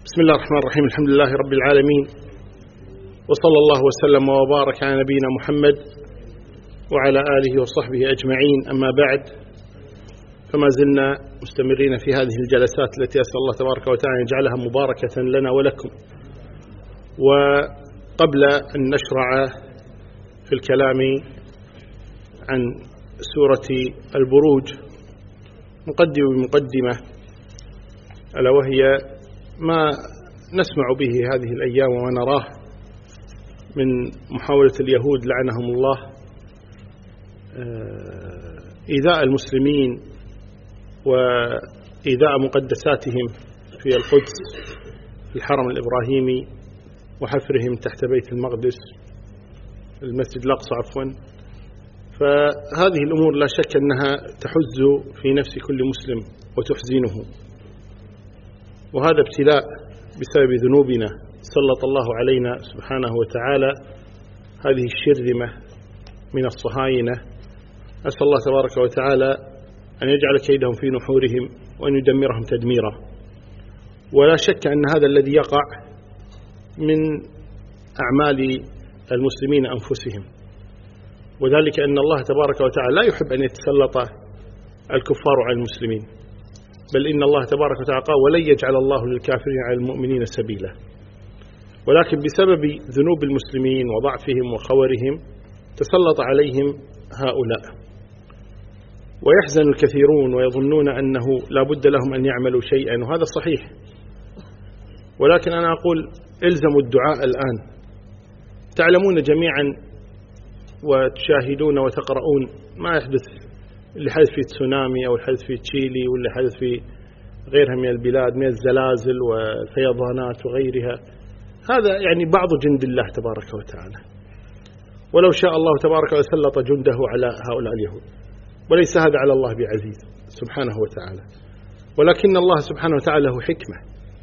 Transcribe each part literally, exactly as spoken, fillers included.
بسم الله الرحمن الرحيم. الحمد لله رب العالمين، وصلى الله وسلم وبارك على نبينا محمد وعلى آله وصحبه أجمعين. أما بعد، فما زلنا مستمرين في هذه الجلسات التي أسأل الله تبارك وتعالى أن يجعلها مباركة لنا ولكم. وقبل أن نشرع في الكلام عن سورة البروج نقدم بمقدمة، ألا وهي ما نسمع به هذه الأيام ونراه من محاولة اليهود لعنهم الله إيذاء المسلمين وإيذاء مقدساتهم في القدس، في الحرم الإبراهيمي، وحفرهم تحت بيت المقدس، المسجد الأقصى عفوا. فهذه الأمور لا شك أنها تحز في نفس كل مسلم وتحزنه، وهذا ابتلاء بسبب ذنوبنا. سلط الله علينا سبحانه وتعالى هذه الشرذمة من الصهاينة. أسأل الله تبارك وتعالى أن يجعل كيدهم في نحورهم وأن يدمرهم تدميرا. ولا شك أن هذا الذي يقع من أعمال المسلمين أنفسهم، وذلك أن الله تبارك وتعالى لا يحب أن يتسلط الكفار على المسلمين، بل إن الله تبارك وتعالى قال: ولن يجعل الله للكافرين على المؤمنين سبيلا. ولكن بسبب ذنوب المسلمين وضعفهم وخورهم تسلط عليهم هؤلاء، ويحزن الكثيرون ويظنون أنه لا بد لهم أن يعملوا شيئا، وهذا صحيح. ولكن أنا أقول: إلزموا الدعاء الآن. تعلمون جميعا وتشاهدون وتقرؤون ما يحدث، اللي حدث في تسونامي أو الحدث في تشيلي، واللي حدث في غيرها من البلاد من الزلازل والفيضانات وغيرها. هذا يعني بعض جند الله تبارك وتعالى، ولو شاء الله تبارك وسلط جنده على هؤلاء اليهود، وليس هذا على الله بعزيز سبحانه وتعالى. ولكن الله سبحانه وتعالى له حكمة،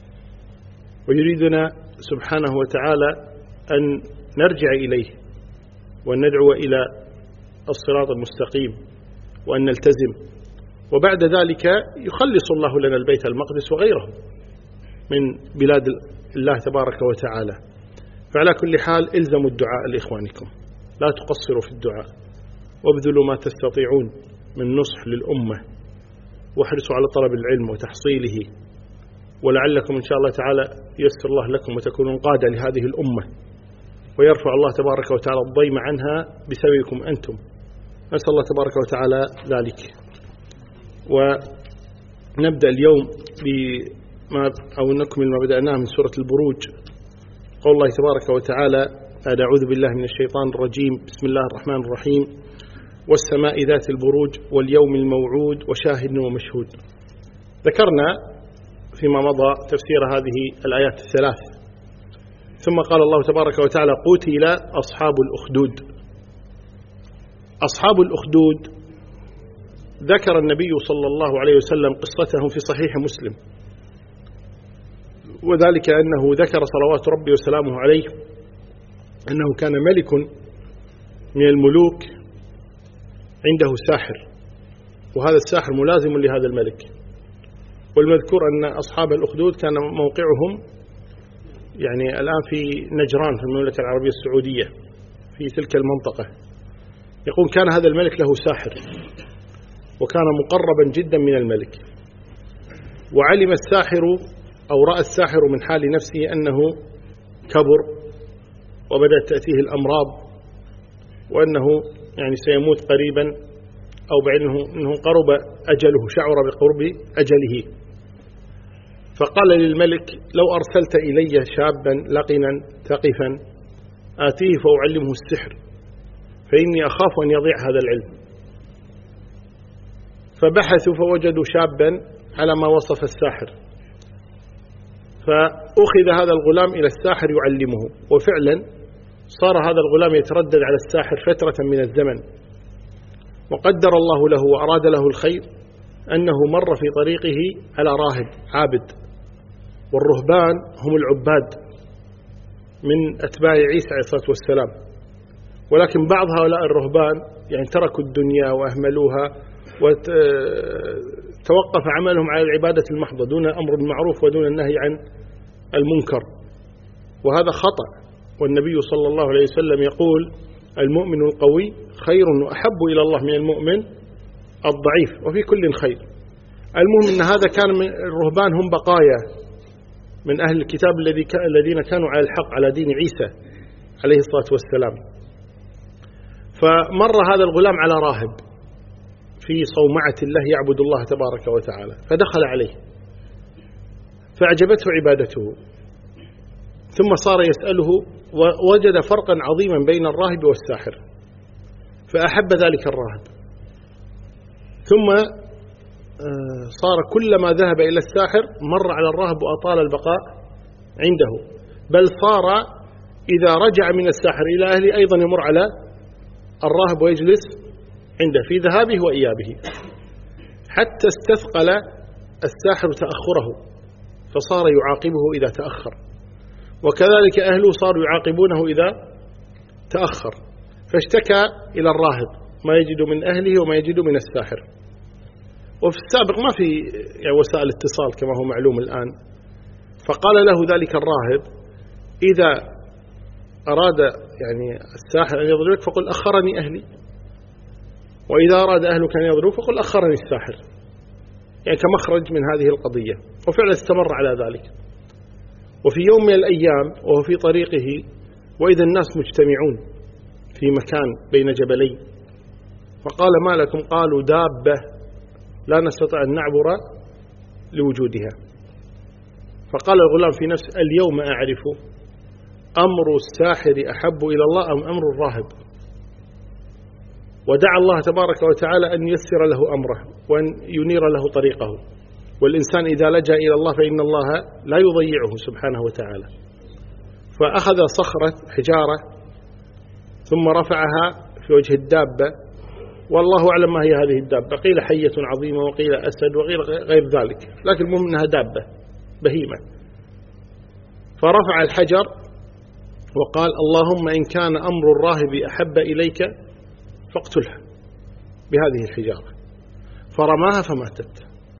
ويريدنا سبحانه وتعالى أن نرجع إليه وأن ندعو إلى الصراط المستقيم وأن نلتزم، وبعد ذلك يخلص الله لنا البيت المقدس وغيره من بلاد الله تبارك وتعالى. فعلى كل حال إلزموا الدعاء لإخوانكم، لا تقصروا في الدعاء، وابذلوا ما تستطيعون من نصح للأمة، واحرصوا على طلب العلم وتحصيله، ولعلكم إن شاء الله تعالى ييسر الله لكم وتكونون قادة لهذه الأمة، ويرفع الله تبارك وتعالى الضيم عنها بسببكم أنتم. نسأل الله تبارك وتعالى ذلك. ونبدأ اليوم بما أو نكمل ما بدأناه من سورة البروج. قول الله تبارك وتعالى: أعوذ بالله من الشيطان الرجيم، بسم الله الرحمن الرحيم: والسماء ذات البروج واليوم الموعود وشاهد ومشهود. ذكرنا فيما مضى تفسير هذه الآيات الثلاث، ثم قال الله تبارك وتعالى: قتل أصحاب الأخدود. أصحاب الأخدود ذكر النبي صلى الله عليه وسلم قصتهم في صحيح مسلم، وذلك أنه ذكر صلوات ربي وسلامه عليه أنه كان ملك من الملوك عنده ساحر، وهذا الساحر ملازم لهذا الملك. والمذكور أن أصحاب الأخدود كان موقعهم يعني الآن في نجران في المملكة العربية السعودية، في تلك المنطقة. يقول: كان هذا الملك له ساحر، وكان مقربا جدا من الملك، وعلم الساحر أو رأى الساحر من حال نفسه أنه كبر وبدأت تأتيه الأمراض، وأنه يعني سيموت قريبا، أو بعينه أنه قرب أجله، شعر بقرب أجله. فقال للملك: لو أرسلت إلي شابا لقنا ثقفا آتيه فأعلمه السحر، فإني أخاف أن يضيع هذا العلم. فبحثوا فوجدوا شابا على ما وصف الساحر، فأخذ هذا الغلام إلى الساحر يعلمه، وفعلا صار هذا الغلام يتردد على الساحر فترة من الزمن. وقدر الله له وأراد له الخير أنه مر في طريقه على راهب عابد، والرهبان هم العباد من أتباع عيسى عليه الصلاة والسلام. ولكن بعض هؤلاء الرهبان يعني تركوا الدنيا وأهملوها وتوقف عملهم على العبادة المحضة دون أمر بالمعروف ودون النهي عن المنكر، وهذا خطأ. والنبي صلى الله عليه وسلم يقول: المؤمن القوي خير وأحب إلى الله من المؤمن الضعيف، وفي كل خير. المهم أن هذا كان من الرهبان، هم بقايا من أهل الكتاب الذين كانوا على الحق على دين عيسى عليه الصلاة والسلام. فمر هذا الغلام على راهب في صومعة الله يعبد الله تبارك وتعالى، فدخل عليه فأعجبته عبادته، ثم صار يسأله، ووجد فرقا عظيما بين الراهب والساحر، فأحب ذلك الراهب. ثم صار كلما ذهب إلى الساحر مر على الراهب وأطال البقاء عنده، بل صار إذا رجع من الساحر إلى أهله أيضا يمر على الراهب ويجلس عنده في ذهابه وإيابه، حتى استثقل الساحر تأخره، فصار يعاقبه إذا تأخر، وكذلك أهله صاروا يعاقبونه إذا تأخر، فاشتكى إلى الراهب ما يجد من أهله وما يجد من الساحر. وفي السابق ما في يعني وسائل اتصال كما هو معلوم الآن، فقال له ذلك الراهب: إذا أراد يعني الساحر أن يضربك فقل أخرني أهلي، وإذا أراد أهلك أن يضربك فقل أخرني الساحر، يعني كمخرج من هذه القضية. وفعلا استمر على ذلك. وفي يوم من الأيام وهو في طريقه وإذا الناس مجتمعون في مكان بين جبلين، فقال: ما لكم؟ قالوا: دابة لا نستطيع أن نعبر لوجودها. فقال الغلام في نفسه: اليوم أعرف أمر الساحر أحب إلى الله أم أمر الراهب. ودعا الله تبارك وتعالى أن ييسر له أمره وأن ينير له طريقه، والإنسان إذا لجأ إلى الله فإن الله لا يضيعه سبحانه وتعالى. فأخذ صخرة حجارة ثم رفعها في وجه الدابة، والله أعلم ما هي هذه الدابة، قيل حية عظيمة وقيل أسد وغير غير ذلك، لكن المهم أنها دابة بهيمة. فرفع الحجر وقال: اللهم إن كان أمر الراهب أحب إليك فاقتلها بهذه الحجارة، فرماها فماتت.